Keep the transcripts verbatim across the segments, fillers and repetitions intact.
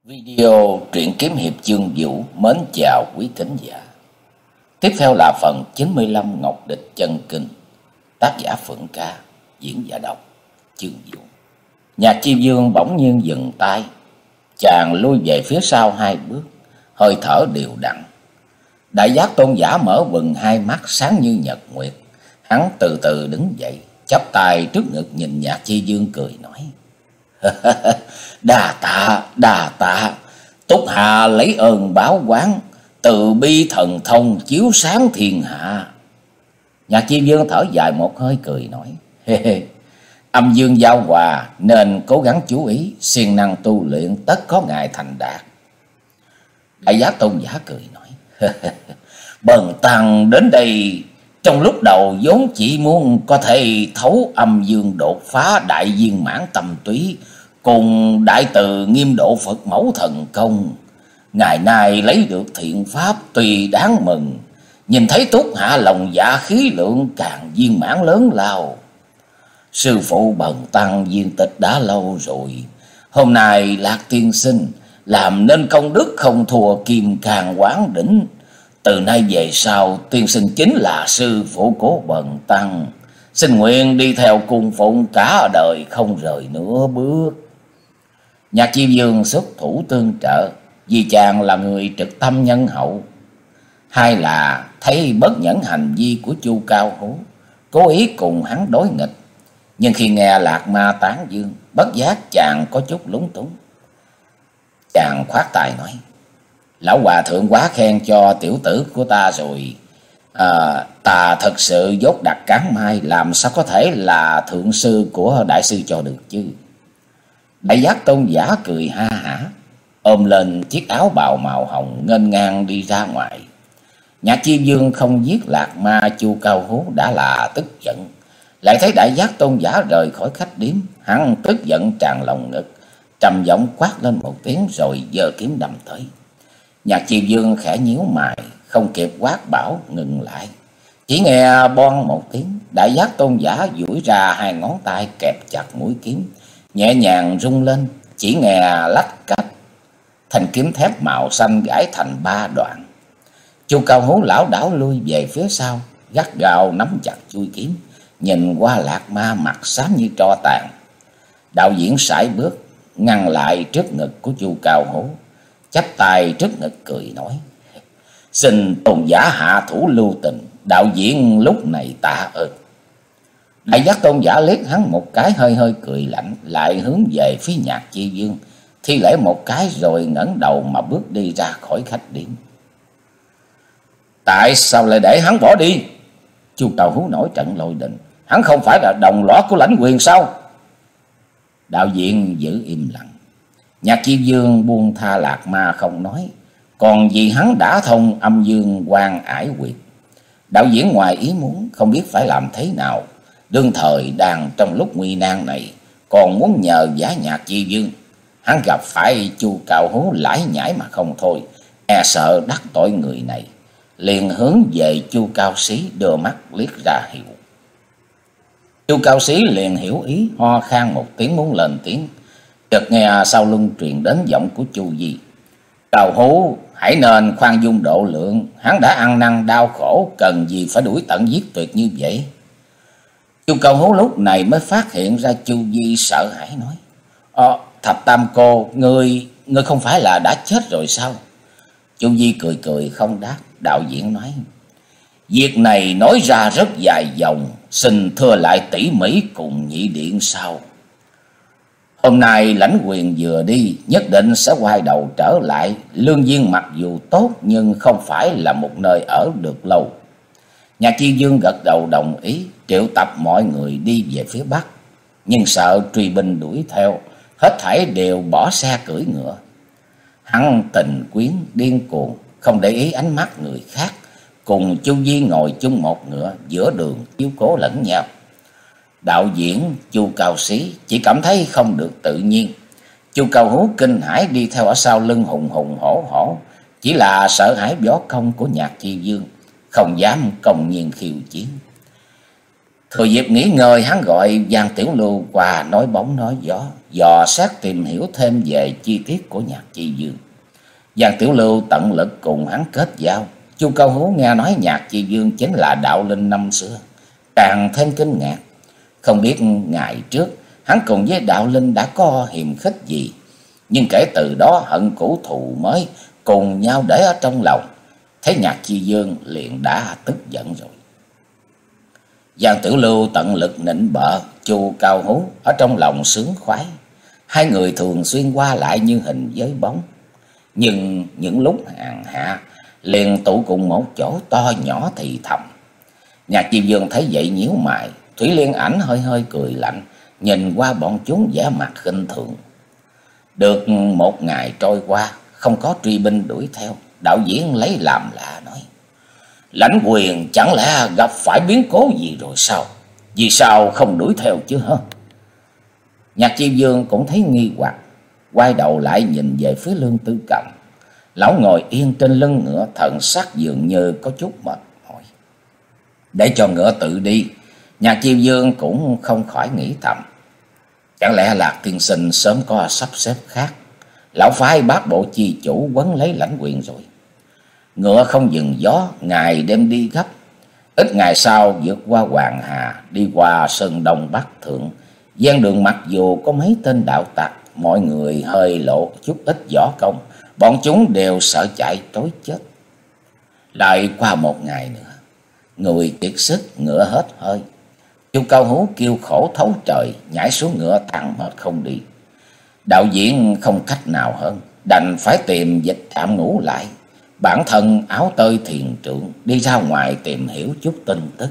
Video truyện kiếm hiệp chương vũ mến chào quý thính giả. Tiếp theo là phần chín mươi lăm Ngọc Địch chân kinh, tác giả Phượng Ca, diễn giả đọc chương vũ. Nhạc Chi Dương bỗng nhiên dừng tay, chàng lui về phía sau hai bước, hơi thở đều đặn. Đại giác tôn giả mở bừng hai mắt sáng như nhật nguyệt, hắn từ từ đứng dậy, chắp tay trước ngực nhìn Nhạc Chi Dương cười nói: Đà tạ, đà tạ, Túc Hạ lấy ơn báo oán, từ bi thần thông chiếu sáng thiên hạ. Nhạc Chi Dương thở dài một hơi cười nói: Hê hê, âm dương giao hòa nên cố gắng chú ý, siêng năng tu luyện tất có ngày thành đạt. Đại giác tôn giả cười nói: Bần tăng đến đây trong lúc đầu vốn chỉ muốn có thể thấu âm dương đột phá đại viên mãn tâm túy cùng đại từ nghiêm độ Phật mẫu thần công. Ngày nay lấy được thiện pháp tùy đáng mừng, nhìn thấy Túc Hạ lòng dạ khí lượng càng viên mãn lớn lao. Sư phụ bần tăng viên tịch đã lâu rồi, hôm nay Lạc tiên sinh làm nên công đức không thua Kim Cang Quán Đỉnh. Từ nay về sau tiên sinh chính là sư phụ của bần tăng, xin nguyện đi theo cung phụng cả đời không rời nửa bước. Nhạc Chi Dương xuất thủ tương trợ, vì chàng là người trực tâm nhân hậu, hai là thấy bất nhẫn hành vi của Chu Cao Hú, cố ý cùng hắn đối nghịch. Nhưng khi nghe Lạc Ma tán dương, bất giác chàng có chút lúng túng. Chàng khoát tay nói: Lão hòa thượng quá khen cho tiểu tử của ta rồi, à, ta thật sự dốt đặt cán mai, làm sao có thể là thượng sư của đại sư cho được chứ. Đại giác tôn giả cười ha hả, ôm lên chiếc áo bào màu hồng nghênh ngang đi ra ngoài. Nhạc Chi Dương không giết Lạc Ma Chu Cao Hú đã là tức giận, lại thấy đại giác tôn giả rời khỏi khách điếm, hắn tức giận tràn lòng ngực, trầm giọng quát lên một tiếng rồi giơ kiếm đâm tới. Nhạc Chi Dương khẽ nhíu mày, không kịp quát bảo ngừng lại, chỉ nghe bon một tiếng, đại giác tôn giả duỗi ra hai ngón tay kẹp chặt mũi kiếm, nhẹ nhàng rung lên, chỉ nghe lách cách, thanh kiếm thép màu xanh gãy thành ba đoạn. Chu Cao Hú lảo đảo lui về phía sau, gắt gao nắm chặt chuôi kiếm, nhìn qua Lạc Ma mặt xám như tro tàn. Đạo diễn sải bước ngăn lại trước ngực của Chu Cao Hú, chắp tay trước ngực cười nói: Xin tôn giả hạ thủ lưu tình, đạo diễn lúc này tạ ơn. Đại giác tôn giả liếc hắn một cái, hơi hơi cười lạnh, lại hướng về phía Nhạc Chi Dương thi lễ một cái rồi ngẩng đầu mà bước đi ra khỏi khách điếm. Tại sao lại để hắn bỏ đi? Chu Cao Hú nổi trận lôi đình, hắn không phải là đồng lõa của lãnh quyền sao? Đạo diễn giữ im lặng. Nhạc Chi Dương buông tha Lạc Ma không nói, còn vì hắn đã thông âm dương quan ải quyệt. Đạo diễn ngoài ý muốn, không biết phải làm thế nào, đương thời đang trong lúc nguy nan này còn muốn nhờ vả Nhạc Chi Dương. Hắn gặp phải Chu Cao Hú lải nhải mà không thôi, e sợ đắc tội người này, liền hướng về Chu Cao Sĩ đưa mắt liếc ra hiệu. Chu Cao Sĩ liền hiểu ý, ho khan một tiếng muốn lên tiếng, chợt nghe sau lưng truyền đến giọng của Chu Di: Cao Hú hãy nên khoan dung độ lượng, hắn đã ăn năn đau khổ, cần gì phải đuổi tận giết tuyệt như vậy. Chu Cao Hú lúc này mới phát hiện ra Chu Di sợ hãi nói: Ờ, Thập Tam cô, ngươi ngươi không phải là đã chết rồi sao? Chu Di cười cười không đáp. Đạo diễn nói: Việc này nói ra rất dài dòng, xin thưa lại tỉ mỉ cùng nhị điện sau. Hôm nay lãnh quyền vừa đi, nhất định sẽ quay đầu trở lại. Lương Viên mặc dù tốt nhưng không phải là một nơi ở được lâu. Nhạc Chi Dương gật đầu đồng ý, triệu tập mọi người đi về phía bắc, nhưng sợ truy binh đuổi theo, hết thảy đều bỏ xe cưỡi ngựa. Hắn tình quyến điên cuồng, không để ý ánh mắt người khác, cùng Chu Di ngồi chung một ngựa, giữa đường chiếu cố lẫn nhau. Đạo diễn Chu Cao Sĩ chỉ cảm thấy không được tự nhiên. Chu Cao Hú kinh hãi đi theo ở sau lưng hùng hùng hổ hổ, chỉ là sợ hãi võ công của Nhạc Chi Dương, không dám công nhiên khiêu chiến. Thừa dịp nghỉ ngơi, hắn gọi Giang Tiểu Lưu qua nói bóng nói gió, dò xét tìm hiểu thêm về chi tiết của Nhạc Chi Dương. Giang Tiểu Lưu tận lực cùng hắn kết giao. Chu Cao Hú nghe nói Nhạc Chi Dương chính là đạo linh năm xưa, càng thêm kinh ngạc. Không biết ngày trước hắn cùng với đạo linh đã có hiềm khích gì, nhưng kể từ đó hận cũ thù mới cùng nhau để ở trong lòng. Thấy Nhạc Chi Dương liền đã tức giận rồi. Giang Tiểu Lưu tận lực nịnh bợ, Chu Cao Hú ở trong lòng sướng khoái. Hai người thường xuyên qua lại như hình với bóng, nhưng những lúc hàng hạ liền tụ cùng một chỗ to nhỏ thì thầm. Nhạc Chi Dương thấy vậy nhíu mày. Thủy Liên Ảnh hơi hơi cười lạnh, nhìn qua bọn chúng vẻ mặt khinh thường. Được một ngày trôi qua, không có truy binh đuổi theo. Đạo diễn lấy làm lạ nói: Lãnh Quyền chẳng lẽ gặp phải biến cố gì rồi sao? Vì sao không đuổi theo chứ hả? Nhạc Chi Dương cũng thấy nghi hoặc, quay đầu lại nhìn về phía Lương Tư Cầm. Lão ngồi yên trên lưng ngựa, thần sắc dường như có chút mệt mỏi. Để cho ngựa tự đi, Nhạc Chi Dương cũng không khỏi nghĩ thầm: chẳng lẽ Lạc tiên sinh sớm có sắp xếp khác? Lão phái Bát Bộ chi chủ quấn lấy Lãnh Quyền rồi. Ngựa không dừng gió, ngày đêm đi gấp. Ít ngày sau vượt qua Hoàng Hà, đi qua Sơn Đông Bắc Thượng. Gian đường mặc dù có mấy tên đạo tặc, mọi người hơi lộ chút ít võ công, bọn chúng đều sợ chạy trối chết. Lại qua một ngày nữa, người kiệt sức, ngựa hết hơi. Chu Cao Hú kêu khổ thấu trời, nhảy xuống ngựa thẳng mệt không đi. Đạo diễn không cách nào hơn, đành phải tìm dịch trạm ngủ lại. Bản thân áo tơi thiền trượng, đi ra ngoài tìm hiểu chút tin tức.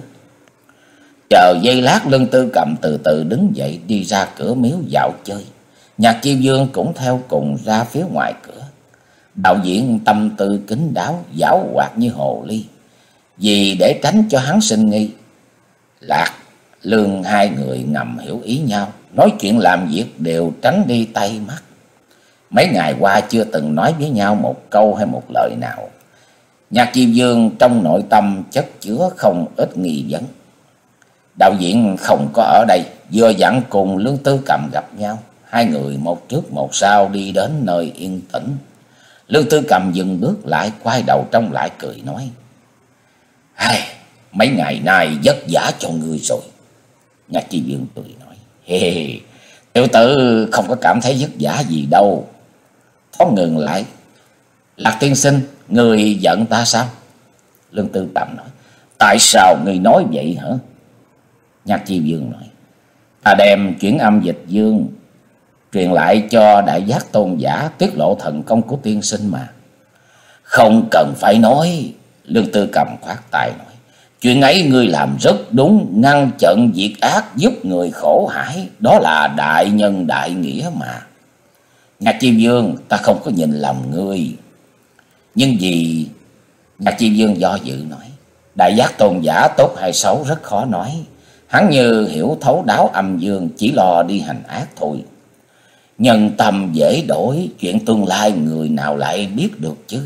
Chờ giây lát, Lương Tư Cầm từ từ đứng dậy đi ra cửa miếu dạo chơi. Nhạc Chi Dương cũng theo cùng ra phía ngoài cửa. Đạo diễn tâm tư kín đáo, giảo hoạt như hồ ly. Vì để tránh cho hắn sinh nghi, Lạc, Lương hai người ngầm hiểu ý nhau, nói chuyện làm việc đều tránh đi tay mắt. Mấy ngày qua chưa từng nói với nhau một câu hay một lời nào. Nhạc Chi Dương trong nội tâm chất chứa không ít nghi vấn. Đạo diễn không có ở đây, vừa dặn cùng Lương Tư Cầm gặp nhau. Hai người một trước một sau đi đến nơi yên tĩnh. Lương Tư Cầm dừng bước lại, quay đầu trông lại cười nói: Hay, mấy ngày nay vất vả cho ngươi rồi. Nhạc Chi Dương cười nói: Hê hê, tiểu tử không có cảm thấy vất vả gì đâu. Thoáng ngừng lại: Lạc tiên sinh, người giận ta sao? Lương Tư Cầm nói: Tại sao người nói vậy hả? Nhạc Chi Dương nói: Ta đem chuyển âm dịch dương truyền lại cho Đại Giác tôn giả, tiết lộ thần công của tiên sinh mà. Không cần phải nói. Lương Tư Cầm khoát tay nói: Chuyện ấy ngươi làm rất đúng, ngăn chặn việc ác, giúp người khổ hải, đó là đại nhân đại nghĩa mà. Nhạc Chi Dương, ta không có nhìn lầm ngươi. Nhưng vì... Nhạc Chi Dương do dự nói: Đại Giác tôn giả tốt hay xấu rất khó nói. Hắn như hiểu thấu đáo âm dương, chỉ lo đi hành ác thôi. Nhân tâm dễ đổi, chuyện tương lai người nào lại biết được chứ.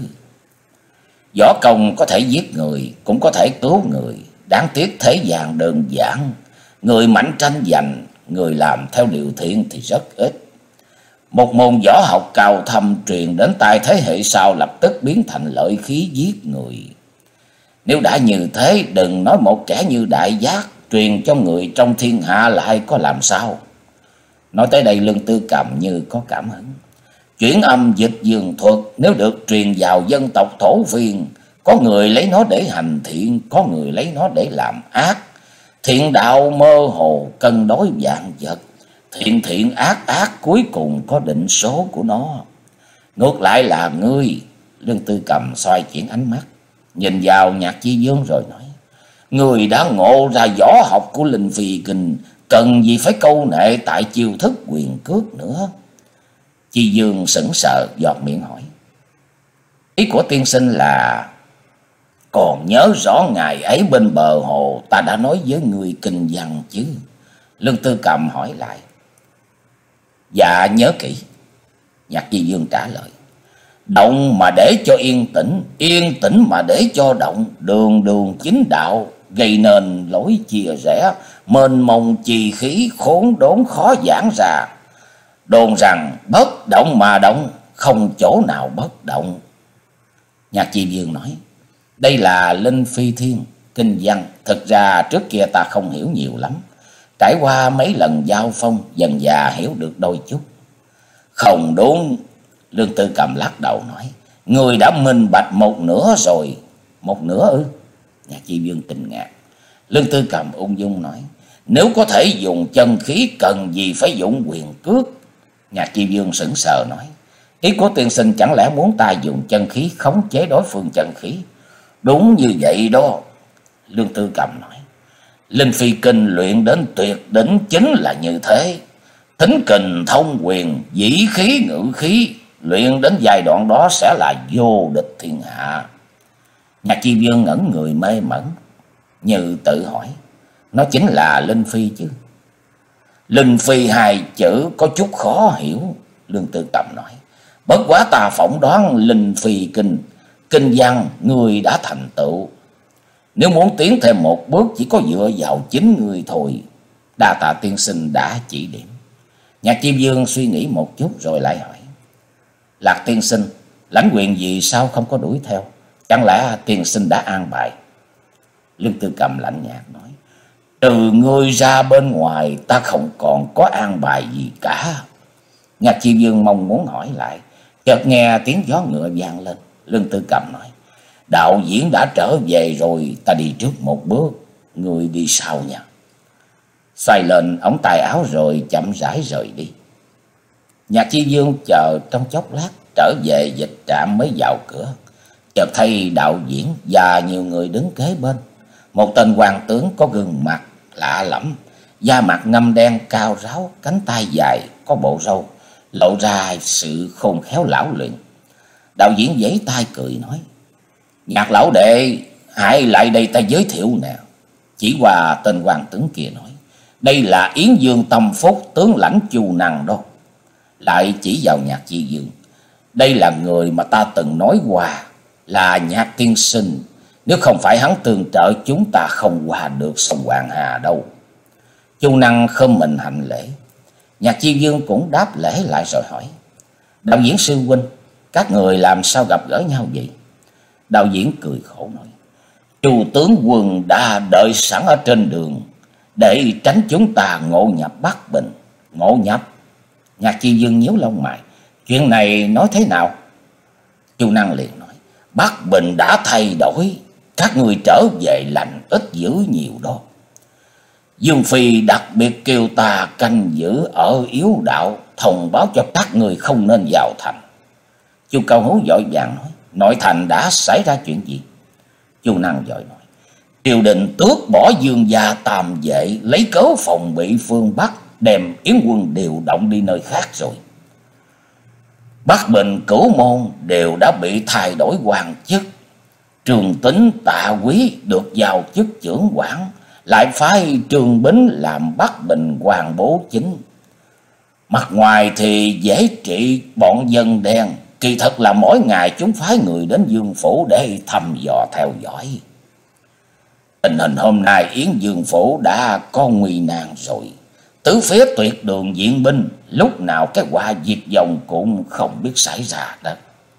Võ công có thể giết người, cũng có thể cứu người. Đáng tiếc thế gian đơn giản, người mạnh tranh giành, người làm theo điều thiện thì rất ít. Một môn võ học cao thâm truyền đến tai thế hệ sau lập tức biến thành lợi khí giết người. Nếu đã như thế, đừng nói một kẻ như Đại Giác truyền cho người trong thiên hạ lại có làm sao. Nói tới đây, Lương Tư Cầm như có cảm hứng. Chuyển âm dịch dương thuật nếu được truyền vào dân tộc thổ phiên, có người lấy nó để hành thiện, có người lấy nó để làm ác. Thiện đạo mơ hồ, cân đối vạn vật. Thiện thiện ác ác, cuối cùng có định số của nó. Ngược lại là ngươi. Lương Tư Cầm xoay chuyển ánh mắt, nhìn vào Nhạc Chi Dương rồi nói: Người đã ngộ ra võ học của Linh Phi Kinh, cần gì phải câu nệ tại chiêu thức quyền cước nữa. Chi Dương sững sờ, giọt miệng hỏi: Ý của tiên sinh là... Còn nhớ rõ ngày ấy bên bờ hồ ta đã nói với người kinh văn chứ? Lương Tư Cầm hỏi lại. Dạ nhớ kỹ. Nhạc Chi Dương trả lời: Động mà để cho yên tĩnh, yên tĩnh mà để cho động, đường đường chính đạo, gây nên lối chia rẽ, mênh mông trì khí, khốn đốn khó giảng ra. đồn rằng bất động mà động, không chỗ nào bất động. Nhạc Chi Dương nói, đây là Linh Phi Thiên kinh văn, thực ra trước kia ta không hiểu nhiều lắm, trải qua mấy lần giao phong dần dà hiểu được đôi chút. Không đúng, Lương Tư Cầm lắc đầu nói, người đã minh bạch một nửa rồi. Một nửa ư? Nhạc Chi Dương kinh ngạc. Lương Tư Cầm ung dung nói, nếu có thể dùng chân khí cần gì phải dụng quyền cước. Nhạc Chi Dương sững sờ nói, ý của tiên sinh chẳng lẽ muốn ta dùng chân khí khống chế đối phương chân khí? Đúng như vậy đó. Lương Tư Cầm nói, Linh Phi kinh luyện đến tuyệt đỉnh chính là như thế. Thính kình thông quyền, dĩ khí ngự khí, luyện đến giai đoạn đó sẽ là vô địch thiên hạ. Nhạc Chi Dương ngẩn người mê mẩn, như tự hỏi, nó chính là Linh Phi chứ? Linh Phi hai chữ có chút khó hiểu. Lương Tư Cầm nói, bất quá ta phỏng đoán Linh Phi kinh, kinh văn người đã thành tựu. Nếu muốn tiến thêm một bước chỉ có dựa vào chính người thôi. Đa tạ tiên sinh đã chỉ điểm. Nhạc Chi Dương suy nghĩ một chút rồi lại hỏi, Lạc tiên sinh, lãnh quyền gì sao không có đuổi theo? Chẳng lẽ tiên sinh đã an bài? Lương Tư Cầm lạnh nhạt nói, trừ ngươi ra bên ngoài ta không còn có an bài gì cả. Nhạc Chi Dương mong muốn hỏi lại, chợt nghe tiếng gió ngựa vang lên. Lương Tư Cầm nói, đạo diễn đã trở về rồi, ta đi trước một bước, người đi sau nha. Xoay lên ống tay áo rồi chậm rãi rời đi. Nhạc Chi Dương chờ trong chốc lát, trở về dịch trạm mới vào cửa. Chợt thấy đạo diễn và nhiều người đứng kế bên. Một tên hoàng tướng có gương mặt lạ lẫm, da mặt ngăm đen cao ráo, cánh tay dài, có bộ râu, lộ ra sự khôn khéo lão luyện. Đạo diễn giãy tay cười nói, Nhạc lão đệ, hãy lại đây ta giới thiệu nè. Chỉ qua tên hoàng tướng kia nói, đây là Yến Dương Tâm Phúc, tướng lãnh Chu Năng đó. Lại chỉ vào Nhạc Chi Dương, đây là người mà ta từng nói qua, là Nhạc tiên sinh. Nếu không phải hắn tương trợ, chúng ta không qua được sông Hoàng Hà đâu. Chu Năng khom mình hành lễ. Nhạc Chi Dương cũng đáp lễ lại rồi hỏi, đạo diễn sư huynh, các người làm sao gặp gỡ nhau vậy? Đạo diễn cười khổ nói, Chu tướng quân đã đợi sẵn ở trên đường để tránh chúng ta ngộ nhập Bắc Bình. Ngộ nhập? Nhạc Chi Dương nhíu lông mày, chuyện này nói thế nào? Chu Năng liền nói, Bắc Bình đã thay đổi, các người trở về lành ít dữ nhiều đó. Dương Phi đặc biệt kêu ta canh giữ ở yếu đạo, thông báo cho các người không nên vào thành. Chu Cao Hú vội vàng nói, nội thành đã xảy ra chuyện gì? Chu Năng vội nói, triều đình tước bỏ Dương gia tam vệ, lấy cớ phòng bị phương Bắc, đem Yến quân điều động đi nơi khác rồi. Bắc Bình Cửu Môn đều đã bị thay đổi quan chức. Trường Tính Tạ Quý được giao chức trưởng quản, lại phái Trương Bính làm Bắc Bình Hoàng bố chính. Mặt ngoài thì dễ trị bọn dân đen, kỳ thật là mỗi ngày chúng phái người đến Dương phủ để thăm dò theo dõi. Tình hình hôm nay Yến Dương phủ đã có nguy nan rồi. Tứ phía tuyệt đường viện binh, lúc nào cái họa diệt vong cũng không biết xảy ra đó.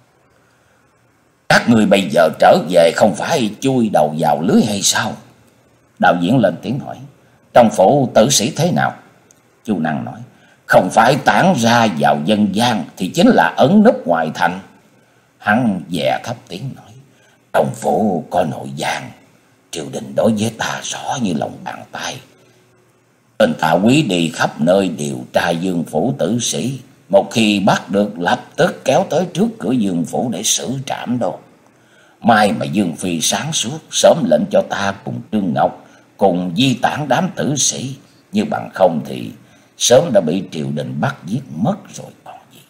Các người bây giờ trở về không phải chui đầu vào lưới hay sao? Đạo diễn lên tiếng hỏi, trong phủ tử sĩ thế nào? Chu Năng nói, không phải tản ra vào dân gian thì chính là ẩn núp ngoài thành. Hắn dè thấp tiếng nói, trong phủ có nội gián, triều đình đối với ta rõ như lòng bàn tay. Tên Tạ Quý đi khắp nơi điều tra Dương phủ tử sĩ, một khi bắt được lập tức kéo tới trước cửa Dương phủ để xử trảm đâu. Mai mà Dương Phi sáng suốt sớm lệnh cho ta cùng Trương Ngọc cùng di tản đám tử sĩ, như bằng không thì sớm đã bị triều đình bắt giết mất rồi còn gì.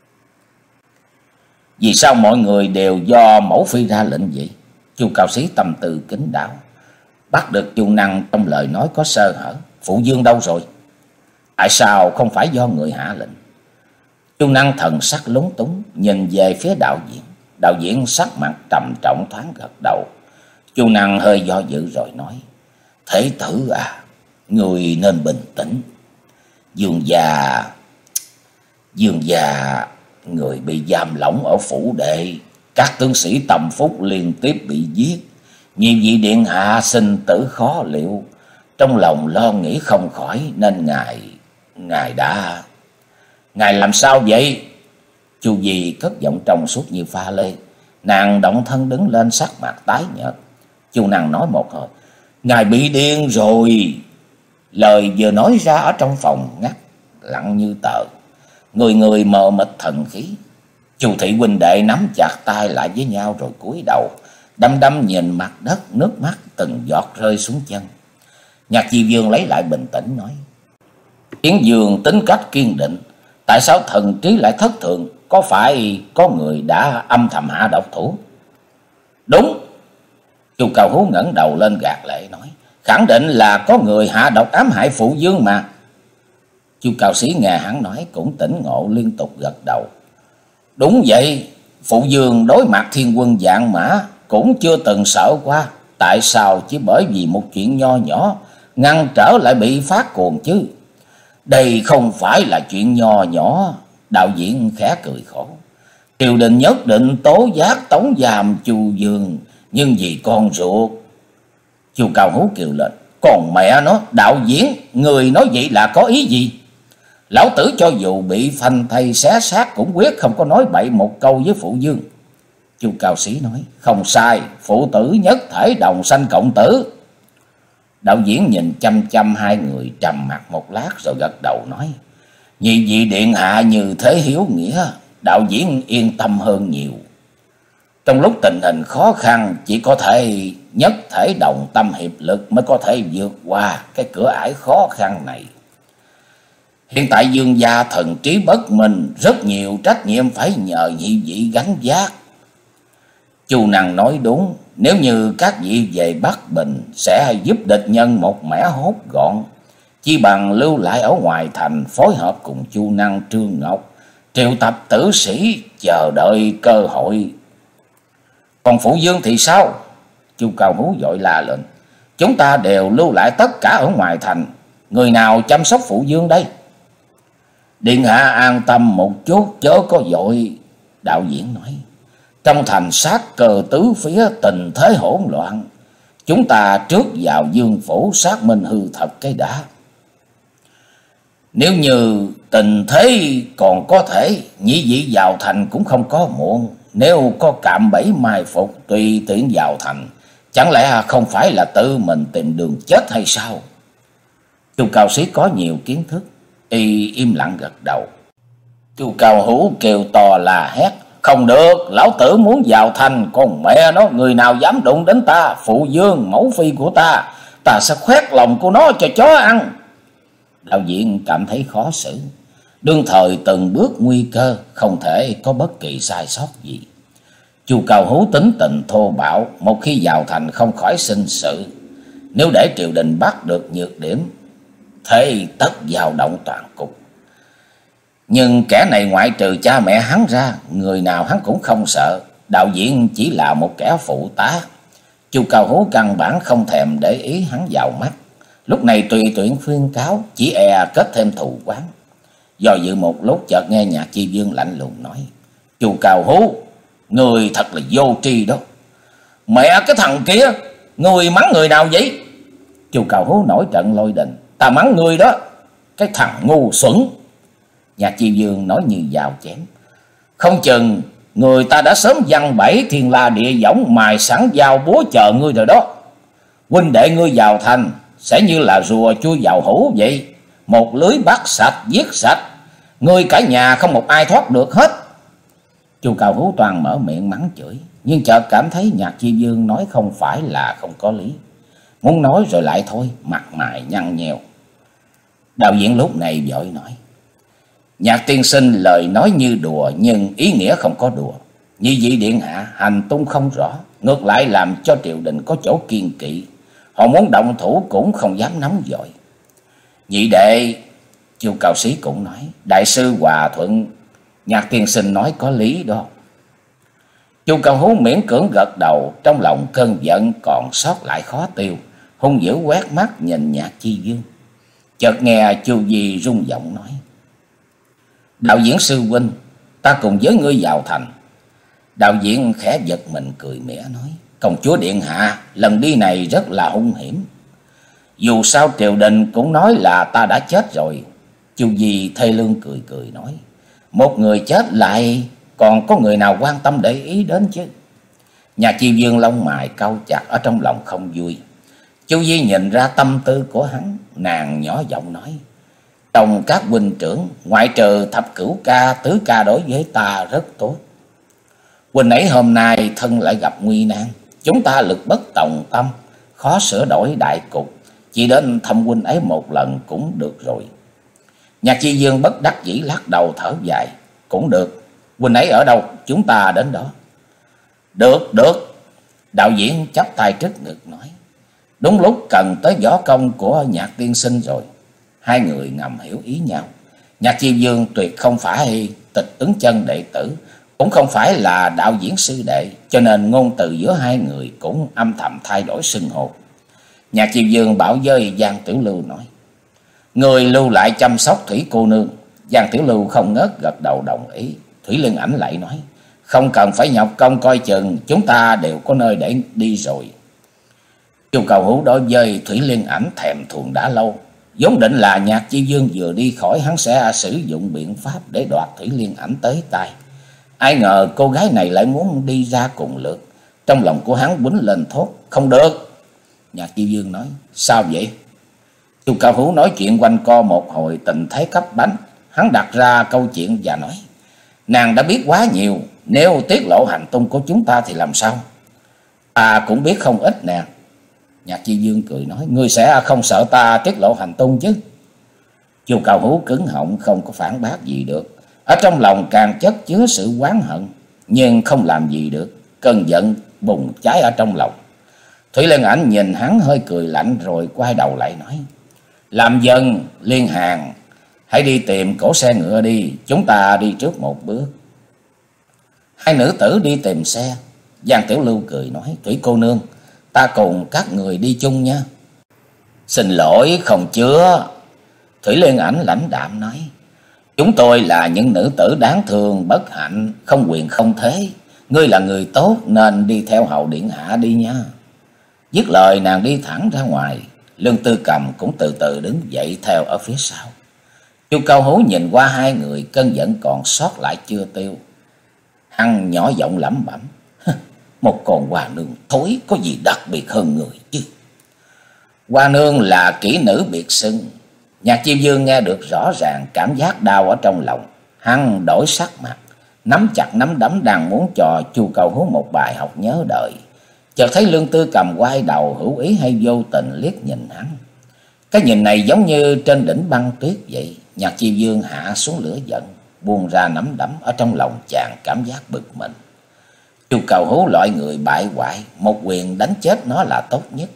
Vì sao mọi người đều do mẫu phi ra lệnh vậy? Chu Cao Sĩ tâm tư kín đáo, bắt được Chu Năng trong lời nói có sơ hở. Phụ Dương đâu rồi? Tại sao không phải do người hạ lệnh? Chu Năng thần sắc lúng túng nhìn về phía đạo diễn. Đạo diễn sắc mặt trầm trọng thoáng gật đầu. Chu Năng hơi do dự rồi nói, thế tử à, người nên bình tĩnh. Dương gia Dương gia người bị giam lỏng ở phủ đệ, các tướng sĩ tâm phúc liên tiếp bị giết, nhiều vị điện hạ sinh tử khó liệu, trong lòng lo nghĩ không khỏi nên ngài ngài đã ngài làm sao vậy? Chu Di cất giọng trong suốt như pha lê. Nàng động thân đứng lên, sắc mặt tái nhợt. Chu Năng nói một hồi: ngài bị điên rồi. Lời vừa nói ra ở trong phòng ngắt lặng như tờ, người người mờ mịt thần khí. Chu thị huynh đệ nắm chặt tay lại với nhau rồi cúi đầu, đăm đăm nhìn mặt đất, nước mắt từng giọt rơi xuống chân. Nhạc Chi Vương lấy lại bình tĩnh nói: Yến Dương tính cách kiên định, tại sao thần trí lại thất thường? Có phải có người đã âm thầm hạ độc thủ? Đúng. Chu Cao Hú ngẩng đầu lên gạt lệ nói: khẳng định là có người hạ độc ám hại phụ vương mà. Chu Cao Sĩ nghe hắn nói cũng tỉnh ngộ, liên tục gật đầu. Đúng vậy, phụ vương đối mặt thiên quân vạn mã cũng chưa từng sợ qua, tại sao chỉ bởi vì một chuyện nho nhỏ ngăn trở lại bị phát cuồng chứ? Đây không phải là chuyện nho nhỏ. Đạo diễn khẽ cười khổ. Triều đình nhất định tố giác tống giam Chu vương, nhưng vì con ruột. Chu Cao Hú kêu lên: còn mẹ nó, đạo diễn, người nói vậy là có ý gì? Lão tử cho dù bị phanh thây xé xác cũng quyết không có nói bậy một câu với phụ vương. Chu Cao Sĩ nói: không sai, phụ tử nhất thể đồng sanh cộng tử. Đạo diễn nhìn chăm chăm hai người, trầm mặt một lát rồi gật đầu nói: nhị vị điện hạ như thế hiếu nghĩa, đạo diễn yên tâm hơn nhiều. Trong lúc tình hình khó khăn, chỉ có thể nhất thể đồng tâm hiệp lực mới có thể vượt qua cái cửa ải khó khăn này. Hiện tại Dương gia thần trí bất minh, rất nhiều trách nhiệm phải nhờ nhị vị gánh vác. Chu Năng nói đúng, nếu như các vị về Bắc Bình sẽ giúp địch nhân một mẻ hốt gọn, chi bằng lưu lại ở ngoài thành phối hợp cùng Chu Năng, Trương Ngọc, triệu tập tử sĩ chờ đợi cơ hội. Còn phụ vương thì sao? Chu Cao Hú vội la lên: chúng ta đều lưu lại tất cả ở ngoài thành, người nào chăm sóc phụ vương đây? Điện hạ an tâm một chút, chớ có vội. Đạo diễn nói: trong thành sát cờ tứ phía, tình thế hỗn loạn, chúng ta trước vào Dương phủ xác minh hư thật cái đã. Nếu như tình thế còn có thể, nhị vị vào thành cũng không có muộn. Nếu có cạm bẫy mai phục, tùy tiện vào thành, chẳng lẽ không phải là tự mình tìm đường chết hay sao? Chu Cao Sĩ có nhiều kiến thức, y im lặng gật đầu. Chu Cao Hú kêu to là hét: không được, lão tử muốn vào thành, con mẹ nó, người nào dám đụng đến ta, phụ vương mẫu phi của ta, ta sẽ khoét lòng của nó cho chó ăn. Đạo diễn cảm thấy khó xử. Đương thời từng bước nguy cơ, không thể có bất kỳ sai sót gì. Chu Cao Hú tính tình thô bạo, một khi vào thành không khỏi sinh sự. Nếu để triều đình bắt được nhược điểm, thế tất dao động toàn cục. Nhưng kẻ này ngoại trừ cha mẹ hắn ra, người nào hắn cũng không sợ. Đạo diễn chỉ là một kẻ phụ tá. Chu Cao Hú căn bản không thèm để ý hắn vào mắt. Lúc này tùy tuyển khuyên cáo, chỉ e kết thêm thù oán. Do dự một lúc, chợt nghe Nhạc Chi Vương lạnh lùng nói: Chu Cao Hú, người thật là vô tri đó. Mẹ cái thằng kia, người mắng người nào vậy? Chu Cao Hú nổi trận lôi đình: ta mắng người đó, cái thằng ngu xuẩn. Nhạc Chi Vương nói như dao chém: không chừng người ta đã sớm giăng bẫy thiên la địa võng, mài sẵn dao búa chờ ngươi rồi đó. Huynh đệ ngươi vào thành sẽ như là rùa chui vào hũ vậy, một lưới bắt sạch, giết sạch, ngươi cả nhà không một ai thoát được hết. Chu Cao Hú toàn mở miệng mắng chửi, nhưng chợt cảm thấy Nhạc Chi Vương nói không phải là không có lý. Muốn nói rồi lại thôi, mặt mày nhăn nheo. Đạo diễn lúc này vội nói: Nhạc tiên sinh lời nói như đùa, nhưng ý nghĩa không có đùa. Như vị điện hạ hành tung không rõ, ngược lại làm cho triều đình có chỗ kiên kỵ. Họ muốn động thủ cũng không dám nóng vội. Nhị đệ, Chu Cao Sĩ cũng nói: đại sư hòa thuận, Nhạc tiên sinh nói có lý đó. Chu Cao Hú miễn cưỡng gật đầu, trong lòng cơn giận còn sót lại khó tiêu, hung dữ quét mắt nhìn Nhạc Chi Vương. Chợt nghe Chu Di rung giọng nói: Đạo diễn sư huynh, ta cùng với ngươi vào thành. Đạo diễn khẽ giật mình cười mỉa nói, công chúa điện hạ, lần đi này rất là hung hiểm. Dù sao triều đình cũng nói là ta đã chết rồi. Chu Di thê lương cười cười nói, một người chết lại còn có người nào quan tâm để ý đến chứ. Nhà Chi Vương lông mày cau chặt, ở trong lòng không vui. Chu Di nhìn ra tâm tư của hắn, nàng nhỏ giọng nói, trong các huynh trưởng, ngoại trừ thập cửu ca, tứ ca đối với ta rất tốt. Huynh ấy hôm nay thân lại gặp nguy nan, chúng ta lực bất tòng tâm, khó sửa đổi đại cục, chỉ đến thăm huynh ấy một lần cũng được rồi. Nhạc Chi Dương bất đắc dĩ lắc đầu thở dài, cũng được, huynh ấy ở đâu chúng ta đến đó. Được, được. Đạo diễn chắp tay trước ngực nói, đúng lúc cần tới võ công của Nhạc tiên sinh rồi. Hai người ngầm hiểu ý nhau. Nhạc Chi Dương tuyệt không phải Tịch Ứng Chân đệ tử, cũng không phải là đạo diễn sư đệ, cho nên ngôn từ giữa hai người cũng âm thầm thay đổi xưng hô. Nhạc Chi Dương bảo với Giang Tiểu Lưu nói, người lưu lại chăm sóc Thủy cô nương. Giang Tiểu Lưu không ngớt gật đầu đồng ý. Thủy Liên Ảnh lại nói, không cần phải nhọc công coi chừng, chúng ta đều có nơi để đi rồi. Chu Cầu Hữu đối với Thủy Liên Ảnh thèm thuồng đã lâu, vốn định là Nhạc Chi Dương vừa đi khỏi hắn sẽ sử dụng biện pháp để đoạt Thủy Liên Ảnh tới tay. Ai ngờ cô gái này lại muốn đi ra cùng lượt. Trong lòng của hắn quýnh lên thốt, không được. Nhạc Chi Dương nói, sao vậy? Chu Cao Hữu nói chuyện quanh co một hồi, tình thế cấp bách. Hắn đặt ra câu chuyện và nói, nàng đã biết quá nhiều, nếu tiết lộ hành tung của chúng ta thì làm sao? Ta cũng biết không ít nè. Nhạc Chi Dương cười nói, ngươi sẽ không sợ ta tiết lộ hành tung chứ? Chu Cao Hữu cứng họng không có phản bác gì được. Ở trong lòng càng chất chứa sự oán hận, nhưng không làm gì được, cơn giận bùng cháy ở trong lòng. Thủy Liên Ảnh nhìn hắn hơi cười lạnh rồi quay đầu lại nói, làm dân Liên Hàn, hãy đi tìm cỗ xe ngựa đi, chúng ta đi trước một bước. Hai nữ tử đi tìm xe. Giang Tiểu Lưu cười nói, Thủy cô nương, ta cùng các người đi chung nha. Xin lỗi không chứa. Thủy Liên Ảnh lãnh đạm nói, chúng tôi là những nữ tử đáng thương bất hạnh, không quyền không thế. Ngươi là người tốt nên đi theo hầu điện hạ đi nha. Dứt lời nàng đi thẳng ra ngoài. Lương Tư Cầm cũng từ từ đứng dậy theo ở phía sau. Chu Cao Hữu nhìn qua hai người, cơn giận còn sót lại chưa tiêu. Hắn nhỏ giọng lẩm bẩm, một con hoa nương thối có gì đặc biệt hơn người chứ? Hoa nương là kỹ nữ biệt xưng. Nhạc Chi Dương nghe được rõ ràng, cảm giác đau ở trong lòng. Hắn đổi sắc mặt, nắm chặt nắm đấm đang muốn cho Chu Cao Hữu một bài học nhớ đời. Chợt thấy Lương Tư Cầm quay đầu, hữu ý hay vô tình liếc nhìn hắn. Cái nhìn này giống như trên đỉnh băng tuyết vậy. Nhạc Chi Dương hạ xuống lửa giận, buông ra nắm đấm, ở trong lòng chàng cảm giác bực mình. Chu Cao Hữu loại người bại hoại, một quyền đánh chết nó là tốt nhất.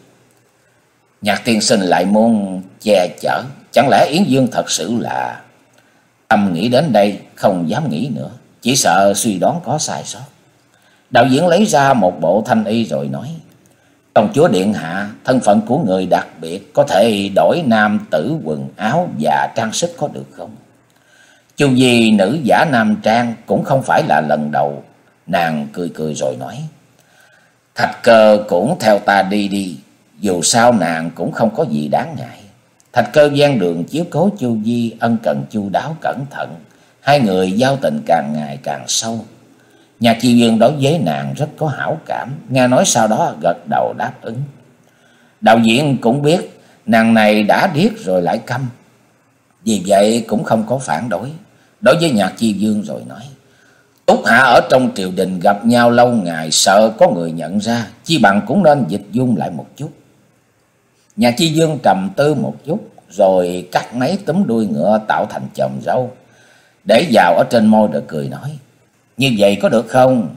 Nhạc tiên sinh lại muốn che chở, chẳng lẽ Yến Dương thật sự là... Tâm nghĩ đến đây không dám nghĩ nữa, chỉ sợ suy đoán có sai sót. Đạo diễn lấy ra một bộ thanh y rồi nói, công chúa điện hạ, thân phận của người đặc biệt, có thể đổi nam tử quần áo và trang sức có được không? Chu Di nữ giả nam trang cũng không phải là lần đầu. Nàng cười cười rồi nói, Thạch Cơ cũng theo ta đi đi, dù sao nàng cũng không có gì đáng ngại. Thạch Cơ gian đường chiếu cố Chu Di, ân cần chu đáo cẩn thận. Hai người giao tình càng ngày càng sâu. Nhạc Chi Dương đối với nàng rất có hảo cảm, nghe nói sau đó gật đầu đáp ứng. Đạo diễn cũng biết nàng này đã điếc rồi lại câm, vì vậy cũng không có phản đối. Đối với Nhạc Chi Dương rồi nói, Túc hạ ở trong triều đình gặp nhau lâu ngày, sợ có người nhận ra, chi bằng cũng nên dịch dung lại một chút. Nhạc Chi Dương trầm tư một chút, rồi cắt mấy túm đuôi ngựa tạo thành chòm râu, để vào ở trên môi rồi cười nói, như vậy có được không?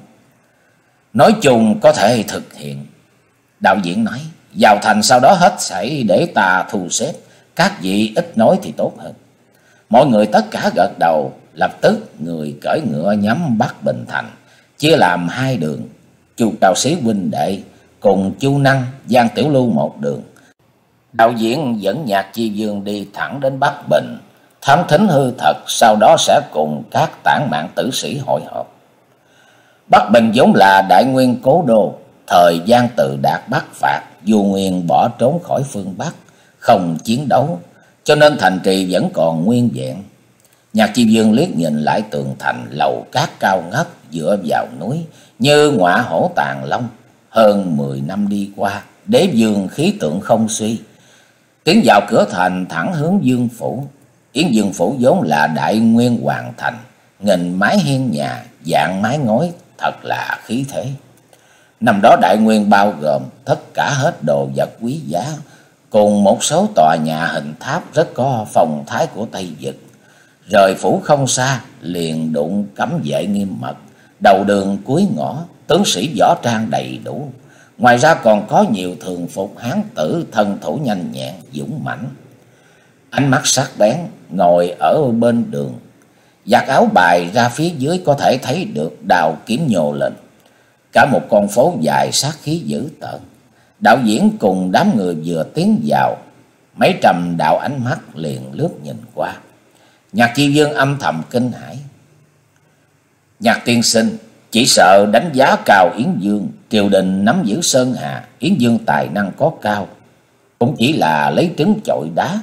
Nói chung có thể thực hiện. Đạo diễn nói, vào thành sau đó hết sảy để ta thu xếp, các vị ít nói thì tốt hơn. Mọi người tất cả gật đầu, lập tức người cưỡi ngựa nhắm Bắc Bình Thành, chia làm hai đường. Chu Cao Sĩ huynh đệ cùng Chu Năng, Giang Tiểu Lưu một đường. Đạo diễn dẫn Nhạc Chi Dương đi thẳng đến Bắc Bình. thám thính hư thật, sau đó sẽ cùng các tản mạn tử sĩ hội họp. Bắc Bình vốn là đại nguyên cố đô, thời gian Từ Đạt Bắc phạt, vua Nguyên bỏ trốn khỏi phương Bắc, không chiến đấu, cho nên thành trì vẫn còn nguyên vẹn. Nhạc Chi Vương liếc nhìn lại tường thành lầu cát cao ngất dựa vào núi như ngọa hổ tàng long. Hơn mười năm đi qua, đế vương khí tượng không suy, tiến vào cửa thành thẳng hướng Dương phủ. Yến Dương phủ vốn là đại nguyên hoàng thành, nghìn mái hiên nhà, dạng mái ngói, thật là khí thế. Năm đó đại nguyên bao gồm tất cả hết đồ vật quý giá, cùng một số tòa nhà hình tháp rất có phong thái của Tây Vực. Rời phủ không xa, liền đụng cấm vệ nghiêm mật, đầu đường cuối ngõ, tướng sĩ võ trang đầy đủ. Ngoài ra còn có nhiều thường phục hán tử, thân thủ nhanh nhẹn, dũng mãnh. Ánh mắt sắc bén, ngồi ở bên đường, giặt áo bài ra phía dưới có thể thấy được đào kiếm nhô lên. Cả một con phố dài sát khí dữ tợn. Đạo diễn cùng đám người vừa tiến vào, mấy trăm đạo ánh mắt liền lướt nhìn qua. Nhạc Chi Vương âm thầm kinh hãi. Nhạc tiên sinh, chỉ sợ đánh giá cao Yến Dương, triều đình nắm giữ Sơn Hà, Yến Dương tài năng có cao, cũng chỉ là lấy trứng chọi đá.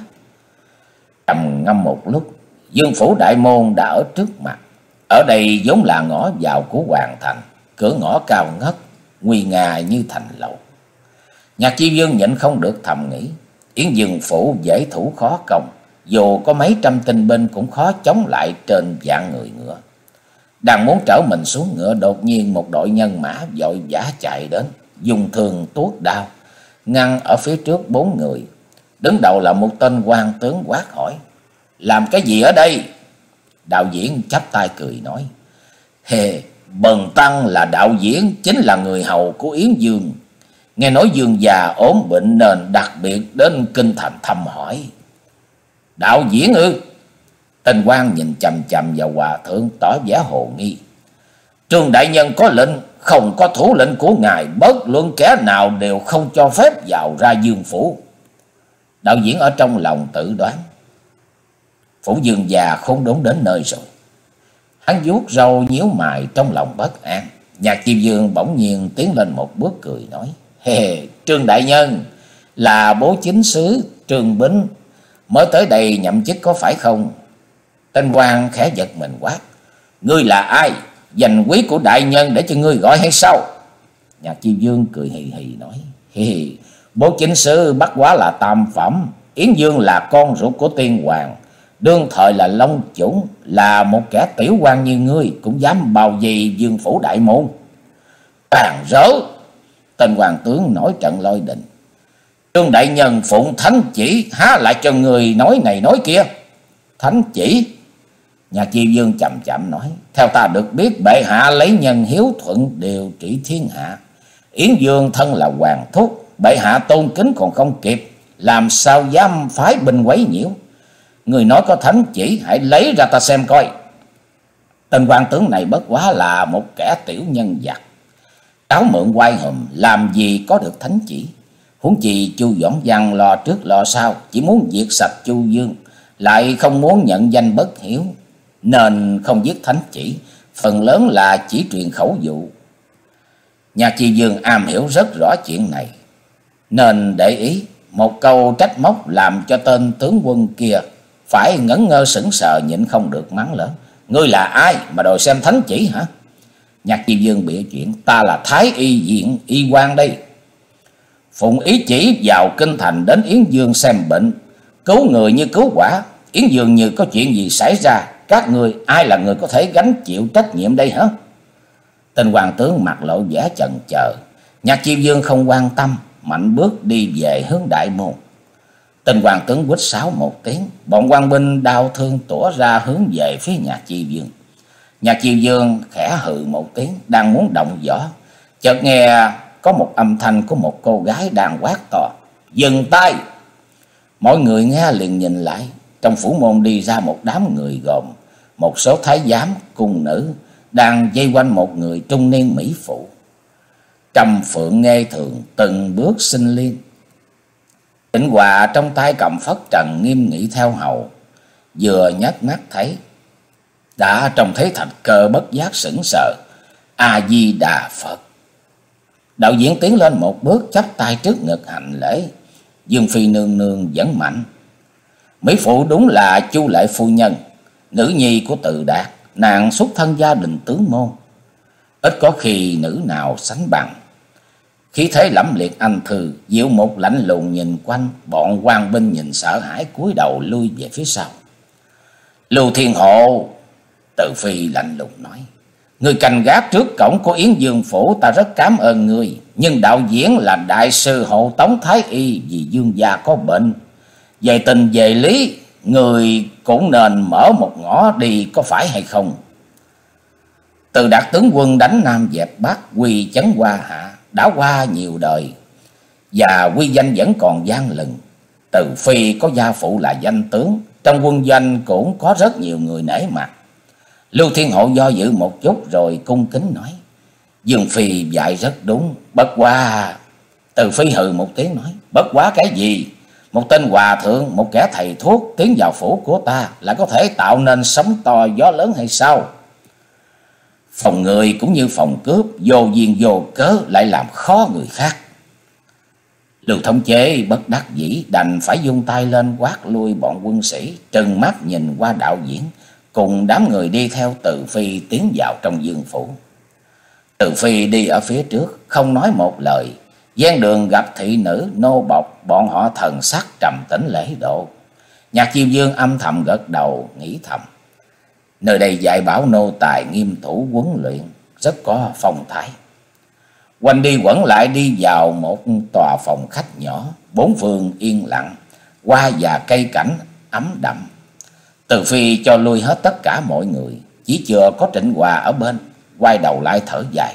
Trầm ngâm một lúc, Dương phủ đại môn đã ở trước mặt. Ở đây vốn là ngõ vào của hoàng thành, cửa ngõ cao ngất, nguy nga như thành lầu. Nhạc Chi Vương nhịn không được thầm nghĩ, Yến Dương phủ dễ thủ khó công, dù có mấy trăm tinh binh cũng khó chống lại trên vạn người ngựa. Đang muốn trở mình xuống ngựa, đột nhiên một đội nhân mã vội vã chạy đến, dùng thương tuốt đao ngăn ở phía trước bốn người. Đứng đầu là một tên quan tướng quát hỏi: làm cái gì ở đây? Đạo diễn chắp tay cười nói: hề, bần tăng là đạo diễn, chính là người hầu của Yến Dương. Nghe nói Dương già ốm bệnh nên đặc biệt đến kinh thành thăm hỏi. Đạo diễn ư? Tên quan nhìn chằm chằm vào hòa thượng tỏ vẻ hồ nghi. Trương đại nhân có lệnh, không có thủ lệnh của ngài, bất luận kẻ nào đều không cho phép vào ra Dương phủ. Đạo diễn ở trong lòng tự đoán, phủ Dương già khốn đốn đến nơi rồi. Hắn vuốt râu nhíu mày trong lòng bất an. Nhạc Chi Vương bỗng nhiên tiến lên một bước cười nói: hề, Trương đại nhân là bố chính sứ Trương Bính, mới tới đây nhậm chức có phải không? Tên quan khẽ giật mình quát: ngươi là ai? Danh quý của đại nhân để cho ngươi gọi hay sao? Nhạc Chi Vương cười hì hì nói: hì hì, bố chính sứ bất quá là tam phẩm. Yến Dương là con ruột của tiên hoàng, đương thời là long chủng, là một kẻ tiểu quan như ngươi cũng dám bao vây Dương phủ đại môn. Bàn rớ! Tên hoàng tướng nổi trận lôi đình: Trương đại nhân phụng thánh chỉ, há lại cho người nói này nói kia? Thánh chỉ? Nhà Chi Vương chậm chậm nói: theo ta được biết, bệ hạ lấy nhân hiếu thuận điều trị thiên hạ. Yến Dương thân là hoàng thúc, bệ hạ tôn kính còn không kịp, làm sao dám phái binh quấy nhiễu? Người nói có thánh chỉ, hãy lấy ra ta xem coi. Tên quan tướng này bất quá là một kẻ tiểu nhân giặc, cáo mượn oai hùm, làm gì có được thánh chỉ. Huống chi Chu Doãn Văn lo trước lo sau, chỉ muốn diệt sạch Chu Dương, lại không muốn nhận danh bất hiếu, nên không viết thánh chỉ, phần lớn là chỉ truyền khẩu dụ. Nhà Chi Vương am hiểu rất rõ chuyện này, nên để ý một câu trách móc, làm cho tên tướng quân kia phải ngẩn ngơ sững sờ, nhịn không được mắng lớn: ngươi là ai mà đòi xem thánh chỉ hả? Nhạc Chi Vương bịa chuyện: ta là Thái y viện y quan đây, phụng ý chỉ vào kinh thành đến Yến Dương xem bệnh, cứu người như cứu quả. Yến Dương như có chuyện gì xảy ra, các người ai là người có thể gánh chịu trách nhiệm đây hả? Tên hoàng tướng mặt lộ vẻ chần chờ. Nhạc Chi Vương không quan tâm, mạnh bước đi về hướng đại môn. Tên hoàng tướng quýt sáo một tiếng, bọn quan binh đao thương tủa ra hướng về phía Nhạc Chi Vương. Nhạc Chi Vương khẽ hừ một tiếng, đang muốn động võ, chợt nghe có một âm thanh của một cô gái đang quát to: dừng tay! Mọi người nghe liền nhìn lại, trong phủ môn đi ra một đám người gồm một số thái giám cung nữ, đang vây quanh một người trung niên mỹ phụ. Trầm phượng nghe thường từng bước sinh liên, Tịnh Hòa trong tay cầm phất trần nghiêm nghị theo hầu. vừa nhấc mắt thấy, đã trông thấy Thạch Cơ bất giác sững sờ. A Di Đà Phật. Đạo diễn tiến lên một bước, chắp tay trước ngực hành lễ. Dương phi nương nương vẫn mạnh. Mỹ phụ đúng là Chu Lệ phu nhân, nữ nhi của Từ Đạt, nàng xuất thân gia đình tướng môn, ít có khi nữ nào sánh bằng. Khí thế lẫm liệt anh thư, Diệu Mục lạnh lùng nhìn quanh, bọn quan binh nhìn sợ hãi cúi đầu lui về phía sau. Lưu Thiên Hộ, Từ Phi lạnh lùng nói, ngươi canh gác trước cổng của Yến Dương phủ, ta rất cảm ơn ngươi, nhưng đạo diễn là đại sư hộ tống Thái Y vì Dương gia có bệnh. Về tình về lý, người cũng nên mở một ngõ đi, có phải hay không? Từ Đạt tướng quân đánh Nam dẹp Bắc, quy chấn Hoa Hạ, đã qua nhiều đời và quy danh vẫn còn vang lừng. Từ Phi có gia phụ là danh tướng, trong quân doanh cũng có rất nhiều người nể mặt. Lưu Thiên Hộ do dự một chút rồi cung kính nói, Dương Phi dạy rất đúng, bất quá. Từ Phi hừ một tiếng nói, bất quá cái gì? Một tên hòa thượng, một kẻ thầy thuốc tiến vào phủ của ta là có thể tạo nên sóng to gió lớn hay sao? Phòng người cũng như phòng cướp, vô duyên vô cớ lại làm khó người khác. Lưu thống chế bất đắc dĩ đành phải vung tay lên quát lui bọn quân sĩ, trừng mắt nhìn qua đạo diễn cùng đám người đi theo Từ Phi tiến vào trong Dương phủ. Từ Phi đi ở phía trước, không nói một lời. Gian đường gặp thị nữ nô bộc, bọn họ thần sắc trầm tĩnh lễ độ. Nhạc Chiêu Dương âm thầm gật đầu, nghĩ thầm, nơi đây dạy bảo nô tài nghiêm thủ huấn luyện, rất có phong thái. Quanh đi quẩn lại đi vào một tòa phòng khách nhỏ, bốn phương yên lặng, hoa và cây cảnh ấm đậm. Từ Phi cho lui hết tất cả mọi người, chỉ chưa có Trịnh Hòa ở bên, quay đầu lại thở dài.